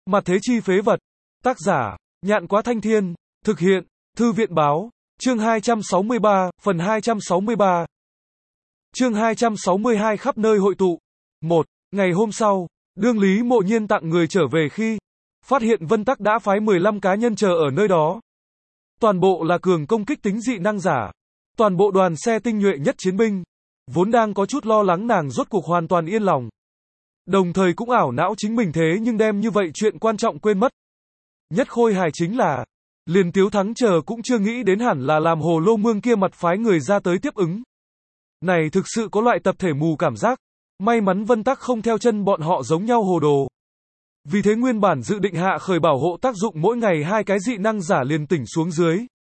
Mặt thế chi phế vật. Tác giả, Nhạn Quá Thanh Thiên. Thực hiện, Thư viện Báo. Chương 263, phần 263. Chương 262 khắp nơi hội tụ. 1. Ngày hôm sau, đương Lý Mộ Nhiên tặng người trở về khi phát hiện Vân Tắc đã phái 15 cá nhân chờ ở nơi đó. Toàn bộ là cường công kích tính dị năng giả. Toàn bộ đoàn xe tinh nhuệ nhất chiến binh. Vốn đang có chút lo lắng nàng rốt cuộc hoàn toàn yên lòng. Đồng thời cũng ảo não chính mình thế nhưng đem như vậy chuyện quan trọng quên mất. Nhất khôi hài chính là, liền Tiếu Thắng chờ cũng chưa nghĩ đến hẳn là làm Hồ Lô Mương kia mặt phái người ra tới tiếp ứng. Này thực sự có loại tập thể mù cảm giác. May mắn Vân Tắc không theo chân bọn họ giống nhau hồ đồ. Vì thế nguyên bản dự định hạ khởi bảo hộ tác dụng mỗi ngày 2 cái dị năng giả liền tỉnh xuống dưới.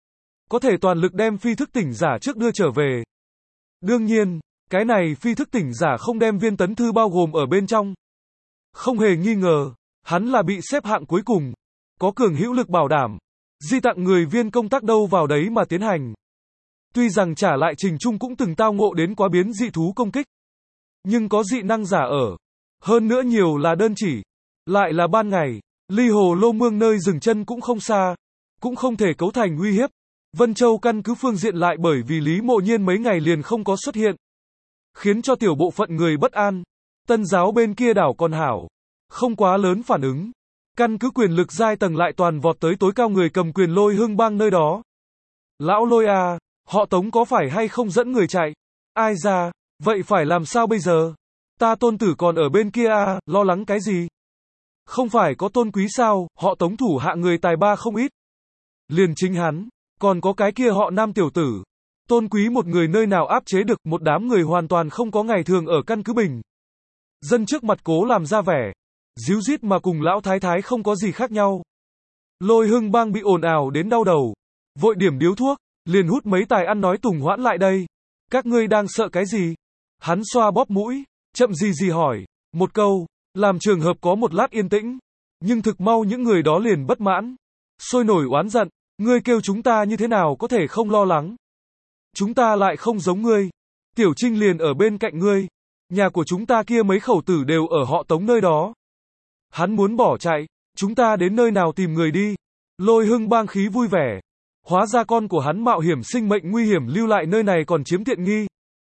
Có thể toàn lực đem phi thức tỉnh giả trước đưa trở về. Đương nhiên, cái này phi thức tỉnh giả không đem Viên Tấn Thư bao gồm ở bên trong. Không hề nghi ngờ, hắn là bị xếp hạng cuối cùng. Có cường hữu lực bảo đảm. Di tặng người viên công tác đâu vào đấy mà tiến hành. Tuy rằng trả lại Trình Trung cũng từng tao ngộ đến quá biến dị thú công kích. Nhưng có dị năng giả ở. Hơn nữa nhiều là đơn chỉ. Lại là ban ngày, ly Hồ Lô Mương nơi dừng chân cũng không xa. Cũng không thể cấu thành uy hiếp. Vân Châu căn cứ phương diện lại bởi vì Lý Mộ Nhiên mấy ngày liền không có xuất hiện. Khiến cho tiểu bộ phận người bất an. Tân giáo bên kia đảo còn hảo. Không quá lớn phản ứng. Căn cứ quyền lực giai tầng lại toàn vọt tới tối cao người cầm quyền Lôi Hưng Bang nơi đó. Lão Lôi à, họ Tống có phải hay không dẫn người chạy? Ai ra, vậy phải làm sao bây giờ? Ta tôn tử còn ở bên kia à, lo lắng cái gì? Không phải có Tôn Quý sao, họ Tống thủ hạ người tài ba không ít. Liền chính hắn, còn có cái kia họ Nam tiểu tử. Tôn Quý một người nơi nào áp chế được, một đám người hoàn toàn không có ngày thường ở căn cứ Bình dân trước mặt cố làm ra vẻ díu dít mà cùng lão thái thái không có gì khác nhau. Lôi Hưng Bang bị ồn ào đến đau đầu, vội điểm điếu thuốc, liền hút mấy tài ăn nói tùng hoãn lại đây. Các ngươi đang sợ cái gì? Hắn xoa bóp mũi, chậm gì hỏi, một câu, làm trường hợp có một lát yên tĩnh, nhưng thực mau những người đó liền bất mãn, sôi nổi oán giận, ngươi kêu chúng ta như thế nào có thể không lo lắng? Chúng ta lại không giống ngươi, Tiểu Trinh liền ở bên cạnh ngươi, nhà của chúng ta kia mấy khẩu tử đều ở họ Tống nơi đó. Hắn muốn bỏ chạy, chúng ta đến nơi nào tìm người đi? Lôi Hưng Bang khí vui vẻ. Hóa ra con của hắn mạo hiểm sinh mệnh nguy hiểm lưu lại nơi này còn chiếm tiện nghi.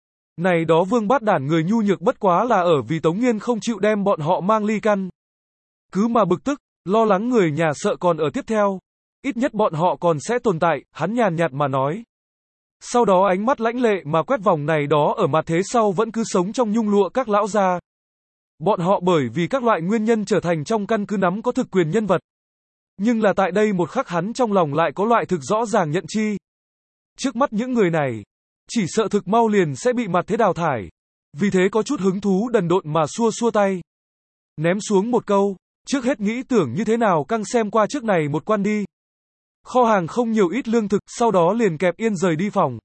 Này đó Vương Bát Đản người nhu nhược bất quá là ở vì Tống Nghiên không chịu đem bọn họ mang ly căn. Cứ mà bực tức, lo lắng người nhà sợ còn ở tiếp theo. Ít nhất bọn họ còn sẽ tồn tại, hắn nhàn nhạt mà nói. Sau đó ánh mắt lãnh lệ mà quét vòng này đó ở mặt thế sau vẫn cứ sống trong nhung lụa các lão gia. Bọn họ bởi vì các loại nguyên nhân trở thành trong căn cứ nắm có thực quyền nhân vật. Nhưng là tại đây một khắc hắn trong lòng lại có loại thực rõ ràng nhận chi. Trước mắt những người này, chỉ sợ thực mau liền sẽ bị mặt thế đào thải. Vì thế có chút hứng thú đần độn mà xua xua tay. Ném xuống một câu, trước hết nghĩ tưởng như thế nào căng xem qua trước này một quan đi. Kho hàng không nhiều ít lương thực, sau đó liền kẹp yên rời đi phòng.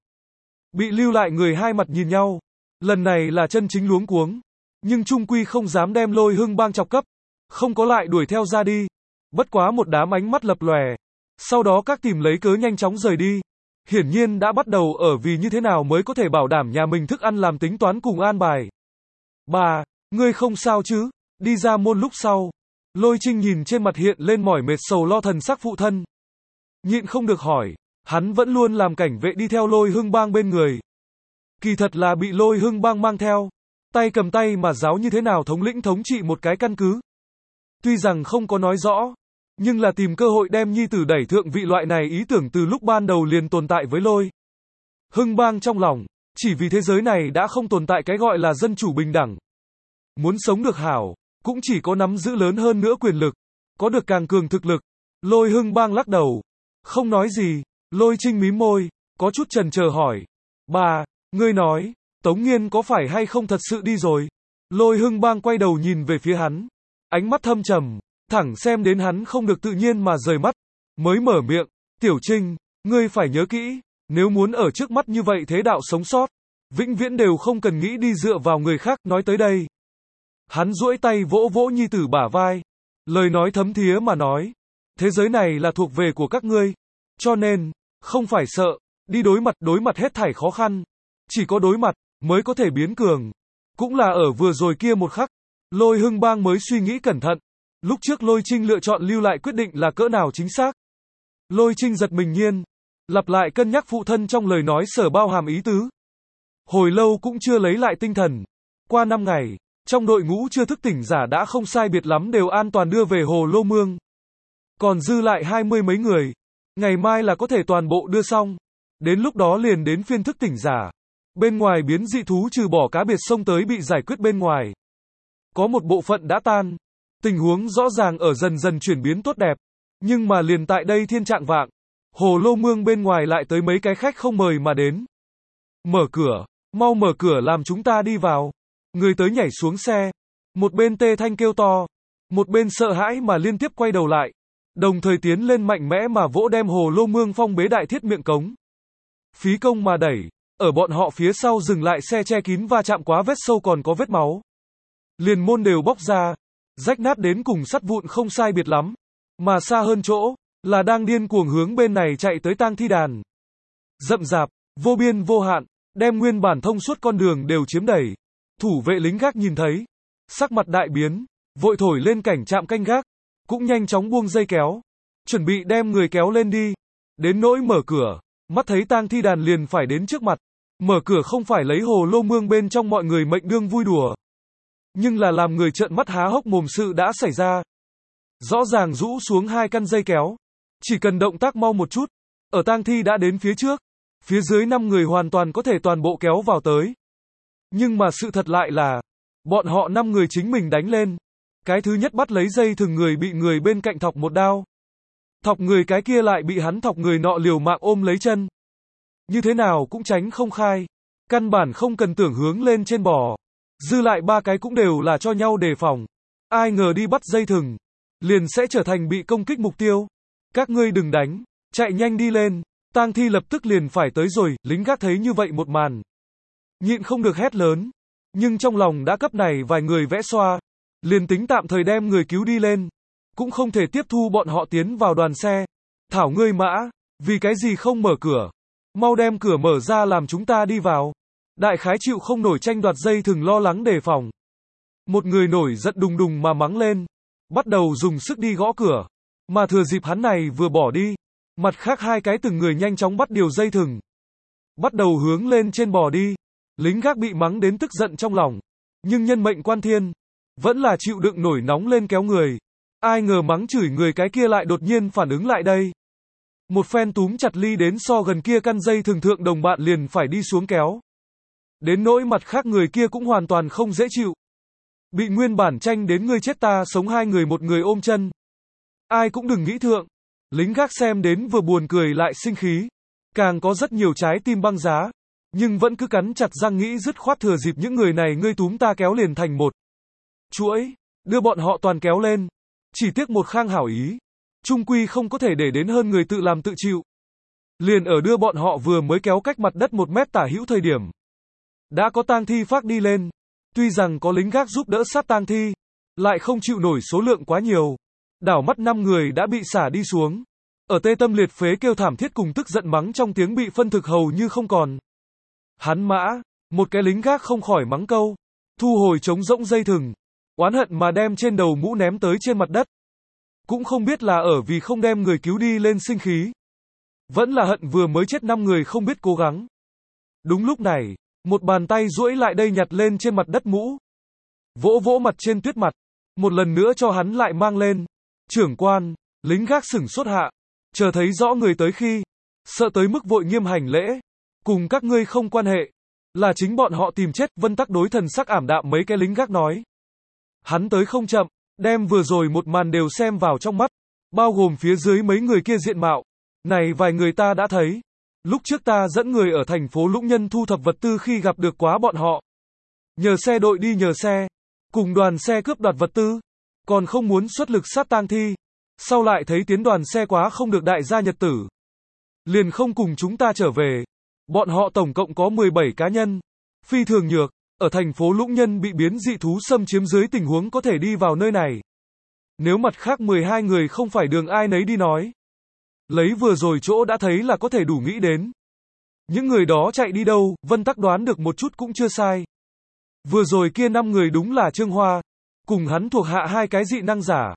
Bị lưu lại người hai mặt nhìn nhau. Lần này là chân chính luống cuống. Nhưng trung quy không dám đem Lôi Hưng Bang chọc cấp. Không có lại đuổi theo ra đi. Bất quá một đám ánh mắt lập lòe. Sau đó các tìm lấy cớ nhanh chóng rời đi. Hiển nhiên đã bắt đầu ở vì như thế nào mới có thể bảo đảm nhà mình thức ăn làm tính toán cùng an bài. Bà, ngươi không sao chứ? Đi ra môn lúc sau. Lôi Trinh nhìn trên mặt hiện lên mỏi mệt sầu lo thần sắc phụ thân. Nhịn không được hỏi. Hắn vẫn luôn làm cảnh vệ đi theo Lôi Hưng Bang bên người. Kỳ thật là bị Lôi Hưng Bang mang theo. Tay cầm tay mà giáo như thế nào thống lĩnh thống trị một cái căn cứ. Tuy rằng không có nói rõ, nhưng là tìm cơ hội đem nhi tử đẩy thượng vị loại này ý tưởng từ lúc ban đầu liền tồn tại với Lôi Hưng Bang trong lòng. Chỉ vì thế giới này đã không tồn tại cái gọi là dân chủ bình đẳng. Muốn sống được hảo, cũng chỉ có nắm giữ lớn hơn nữa quyền lực, có được càng cường thực lực. Lôi Hưng Bang lắc đầu, không nói gì. Lôi Trinh mím môi, có chút chần chờ hỏi. Bà, ngươi nói, Tống Nghiên có phải hay không thật sự đi rồi? Lôi Hưng Bang quay đầu nhìn về phía hắn. Ánh mắt thâm trầm, thẳng xem đến hắn không được tự nhiên mà rời mắt. Mới mở miệng, Tiểu Trinh, ngươi phải nhớ kỹ, nếu muốn ở trước mắt như vậy thế đạo sống sót, vĩnh viễn đều không cần nghĩ đi dựa vào người khác. Nói tới đây, hắn duỗi tay vỗ vỗ nhi tử bả vai. Lời nói thấm thía mà nói, thế giới này là thuộc về của các ngươi. Cho nên, không phải sợ, đi đối mặt hết thảy khó khăn. Chỉ có đối mặt, mới có thể biến cường. Cũng là ở vừa rồi kia một khắc, Lôi Hưng Bang mới suy nghĩ cẩn thận. Lúc trước Lôi Trinh lựa chọn lưu lại quyết định là cỡ nào chính xác. Lôi Trinh giật mình nhiên, lặp lại cân nhắc phụ thân trong lời nói sở bao hàm ý tứ. Hồi lâu cũng chưa lấy lại tinh thần. Qua 5 ngày, trong đội ngũ chưa thức tỉnh giả đã không sai biệt lắm đều an toàn đưa về Hồ Lô Mương. Còn dư lại 20 mấy người. Ngày mai là có thể toàn bộ đưa xong. Đến lúc đó liền đến phiên thức tỉnh giả. Bên ngoài biến dị thú trừ bỏ cá biệt sông tới bị giải quyết bên ngoài. Có một bộ phận đã tan. Tình huống rõ ràng ở dần dần chuyển biến tốt đẹp. Nhưng mà liền tại đây thiên trạng vạng. Hồ Lô Mương bên ngoài lại tới mấy cái khách không mời mà đến. Mở cửa, mau mở cửa làm chúng ta đi vào. Người tới nhảy xuống xe. Một bên Tê Thanh kêu to. Một bên sợ hãi mà liên tiếp quay đầu lại. Đồng thời tiến lên mạnh mẽ mà vỗ đem Hồ Lô Mương phong bế đại thiết miệng cống. Phí công mà đẩy. Ở bọn họ phía sau dừng lại xe che kín va chạm quá vết sâu còn có vết máu. Liền môn đều bóc ra. Rách nát đến cùng sắt vụn không sai biệt lắm. Mà xa hơn chỗ, là đang điên cuồng hướng bên này chạy tới tang thi đàn. Rậm rạp, vô biên vô hạn, đem nguyên bản thông suốt con đường đều chiếm đầy. Thủ vệ lính gác nhìn thấy, sắc mặt đại biến, vội thổi lên cảnh trạm canh gác, cũng nhanh chóng buông dây kéo, chuẩn bị đem người kéo lên đi. Đến nỗi mở cửa, mắt thấy tang thi đàn liền phải đến trước mặt. Mở cửa không phải lấy Hồ Lô Mương bên trong mọi người mệnh đương vui đùa, nhưng là làm người trợn mắt há hốc mồm sự đã xảy ra. Rõ ràng rũ xuống 2 căn dây kéo, chỉ cần động tác mau một chút, ở tang thi đã đến phía trước, phía dưới 5 người hoàn toàn có thể toàn bộ kéo vào tới. Nhưng mà sự thật lại là, bọn họ 5 người chính mình đánh lên. Cái thứ nhất bắt lấy dây thừng người bị người bên cạnh thọc một đao. Thọc người cái kia lại bị hắn thọc người nọ liều mạng ôm lấy chân. Như thế nào cũng tránh không khai. Căn bản không cần tưởng hướng lên trên bò. Dư lại 3 cái cũng đều là cho nhau đề phòng. Ai ngờ đi bắt dây thừng, liền sẽ trở thành bị công kích mục tiêu. Các ngươi đừng đánh, chạy nhanh đi lên. Tang thi lập tức liền phải tới rồi, lính gác thấy như vậy một màn. Nhịn không được hét lớn. Nhưng trong lòng đã cấp này vài người vẽ xoa. Liền tính tạm thời đem người cứu đi lên. Cũng không thể tiếp thu bọn họ tiến vào đoàn xe. Thảo ngươi mã, vì cái gì không mở cửa? Mau đem cửa mở ra làm chúng ta đi vào. Đại khái chịu không nổi tranh đoạt dây thừng lo lắng đề phòng. Một người nổi giận đùng đùng mà mắng lên. Bắt đầu dùng sức đi gõ cửa. Mà thừa dịp hắn này vừa bỏ đi. Mặt khác 2 cái từng người nhanh chóng bắt điều dây thừng. Bắt đầu hướng lên trên bò đi. Lính gác bị mắng đến tức giận trong lòng. Nhưng nhân mệnh quan thiên. Vẫn là chịu đựng nổi nóng lên kéo người. Ai ngờ mắng chửi người cái kia lại đột nhiên phản ứng lại đây. Một phen túm chặt ly đến so gần kia căn dây thường thượng đồng bạn liền phải đi xuống kéo. Đến nỗi mặt khác người kia cũng hoàn toàn không dễ chịu. Bị nguyên bản tranh đến ngươi chết ta sống 2 người một người ôm chân. Ai cũng đừng nghĩ thượng. Lính gác xem đến vừa buồn cười lại sinh khí. Càng có rất nhiều trái tim băng giá. Nhưng vẫn cứ cắn chặt răng nghĩ dứt khoát thừa dịp những người này ngươi túm ta kéo liền thành một chuỗi, đưa bọn họ toàn kéo lên. Chỉ tiếc một khang hảo ý. Trung quy không có thể để đến hơn người tự làm tự chịu. Liền ở đưa bọn họ vừa mới kéo cách mặt đất 1 mét tả hữu thời điểm. Đã có tang thi phác đi lên. Tuy rằng có lính gác giúp đỡ sát tang thi. Lại không chịu nổi số lượng quá nhiều. Đảo mắt 5 người đã bị xả đi xuống. Ở tê tâm liệt phế kêu thảm thiết cùng tức giận mắng trong tiếng bị phân thực hầu như không còn. Hắn mã, một cái lính gác không khỏi mắng câu. Thu hồi trống rỗng dây thừng. Oán hận mà đem trên đầu mũ ném tới trên mặt đất. Cũng không biết là ở vì không đem người cứu đi lên sinh khí. Vẫn là hận vừa mới chết 5 người không biết cố gắng. Đúng lúc này, một bàn tay duỗi lại đây nhặt lên trên mặt đất mũ. Vỗ vỗ mặt trên tuyết mặt. Một lần nữa cho hắn lại mang lên. Trưởng quan, lính gác sửng sốt hạ. Chờ thấy rõ người tới khi. Sợ tới mức vội nghiêm hành lễ. Cùng các ngươi không quan hệ. Là chính bọn họ tìm chết. Vân Tắc đối thần sắc ảm đạm mấy cái lính gác nói. Hắn tới không chậm. Đem vừa rồi một màn đều xem vào trong mắt. Bao gồm phía dưới mấy người kia diện mạo. Này vài người ta đã thấy. Lúc trước ta dẫn người ở thành phố Lũng Nhân thu thập vật tư khi gặp được quá bọn họ. Nhờ xe đội đi nhờ xe. Cùng đoàn xe cướp đoạt vật tư. Còn không muốn xuất lực sát tang thi. Sau lại thấy tiến đoàn xe quá không được đại gia nhật tử. Liền không cùng chúng ta trở về. Bọn họ tổng cộng có 17 cá nhân. Phi thường nhược. Ở thành phố Lũng Nhân bị biến dị thú xâm chiếm dưới tình huống có thể đi vào nơi này. Nếu mặt khác 12 người không phải đường ai nấy đi nói. Lấy vừa rồi chỗ đã thấy là có thể đủ nghĩ đến. Những người đó chạy đi đâu, Vân Tắc đoán được một chút cũng chưa sai. Vừa rồi kia 5 người đúng là Trương Hoa. Cùng hắn thuộc hạ 2 cái dị năng giả.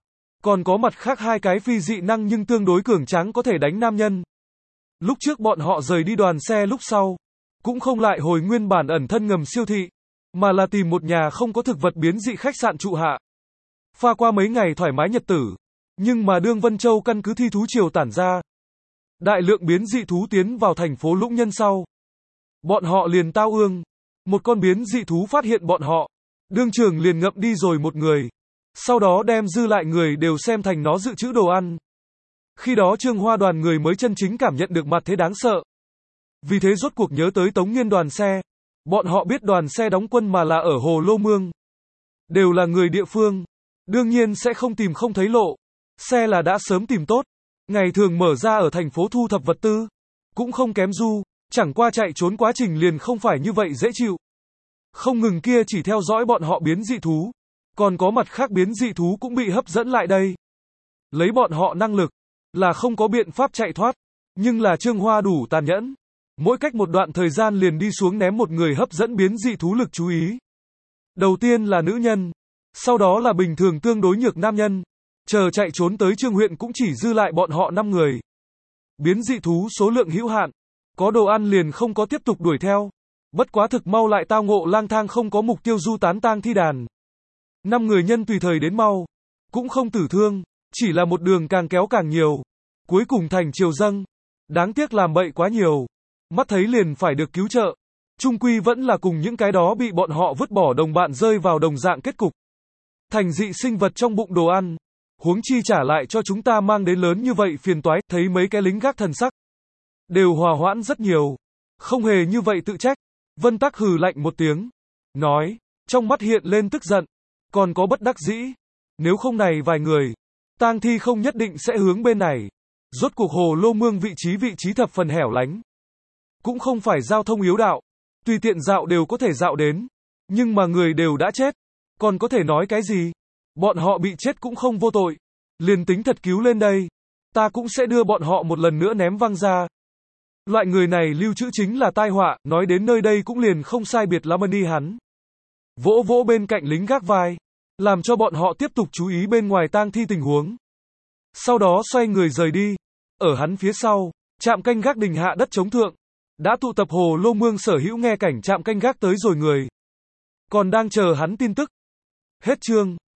Còn có mặt khác hai cái phi dị năng nhưng tương đối cường tráng có thể đánh nam nhân. Lúc trước bọn họ rời đi đoàn xe lúc sau, cũng không lại hồi nguyên bản ẩn thân ngầm siêu thị, mà là tìm một nhà không có thực vật biến dị khách sạn trụ hạ. Pha qua mấy ngày thoải mái nhật tử, nhưng mà đương Vân Châu căn cứ thi thú triều tản ra, đại lượng biến dị thú tiến vào thành phố Lũng Nhân sau, bọn họ liền tao ương. Một con biến dị thú phát hiện bọn họ, đương trường liền ngậm đi rồi một người, sau đó đem dư lại người đều xem thành nó dự trữ đồ ăn. Khi đó Trương Hoa đoàn người mới chân chính cảm nhận được mặt thế đáng sợ. Vì thế rốt cuộc nhớ tới Tống Nghiên đoàn xe. Bọn họ biết đoàn xe đóng quân mà là ở Hồ Lô Mương. Đều là người địa phương. Đương nhiên sẽ không tìm không thấy lộ. Xe là đã sớm tìm tốt. Ngày thường mở ra ở thành phố thu thập vật tư. Cũng không kém du. Chẳng qua chạy trốn quá trình liền không phải như vậy dễ chịu. Không ngừng kia chỉ theo dõi bọn họ biến dị thú. Còn có mặt khác biến dị thú cũng bị hấp dẫn lại đây. Lấy bọn họ năng lực, là không có biện pháp chạy thoát. Nhưng là Trương Hoa đủ tàn nhẫn. Mỗi cách một đoạn thời gian liền đi xuống ném một người hấp dẫn biến dị thú lực chú ý. Đầu tiên là nữ nhân. Sau đó là bình thường tương đối nhược nam nhân. Chờ chạy trốn tới Trương huyện cũng chỉ dư lại bọn họ 5 người. Biến dị thú số lượng hữu hạn. Có đồ ăn liền không có tiếp tục đuổi theo. Bất quá thực mau lại tao ngộ lang thang không có mục tiêu du tán tang thi đàn. 5 người nhân tùy thời đến mau. Cũng không tử thương. Chỉ là một đường càng kéo càng nhiều. Cuối cùng thành triều dâng. Đáng tiếc làm bậy quá nhiều. Mắt thấy liền phải được cứu trợ. Trung quy vẫn là cùng những cái đó bị bọn họ vứt bỏ đồng bạn rơi vào đồng dạng kết cục. Thành dị sinh vật trong bụng đồ ăn. Huống chi trả lại cho chúng ta mang đến lớn như vậy phiền toái. Thấy mấy cái lính gác thần sắc. Đều hòa hoãn rất nhiều. Không hề như vậy tự trách. Vân Tắc hừ lạnh một tiếng. Nói. Trong mắt hiện lên tức giận. Còn có bất đắc dĩ. Nếu không này vài người. Tang thi không nhất định sẽ hướng bên này. Rốt cuộc Hồ Lô Mương vị trí thập phần hẻo lánh. Cũng không phải giao thông yếu đạo. Tùy tiện dạo đều có thể dạo đến. Nhưng mà người đều đã chết. Còn có thể nói cái gì? Bọn họ bị chết cũng không vô tội. Liền tính thật cứu lên đây. Ta cũng sẽ đưa bọn họ một lần nữa ném văng ra. Loại người này lưu trữ chính là tai họa. Nói đến nơi đây cũng liền không sai biệt lắm đi hắn. Vỗ vỗ bên cạnh lính gác vai. Làm cho bọn họ tiếp tục chú ý bên ngoài tang thi tình huống. Sau đó xoay người rời đi. Ở hắn phía sau, trạm canh gác đình hạ đất chống thượng. Đã tụ tập Hồ Lô Mương sở hữu nghe cảnh trạm canh gác tới rồi người. Còn đang chờ hắn tin tức. Hết chương.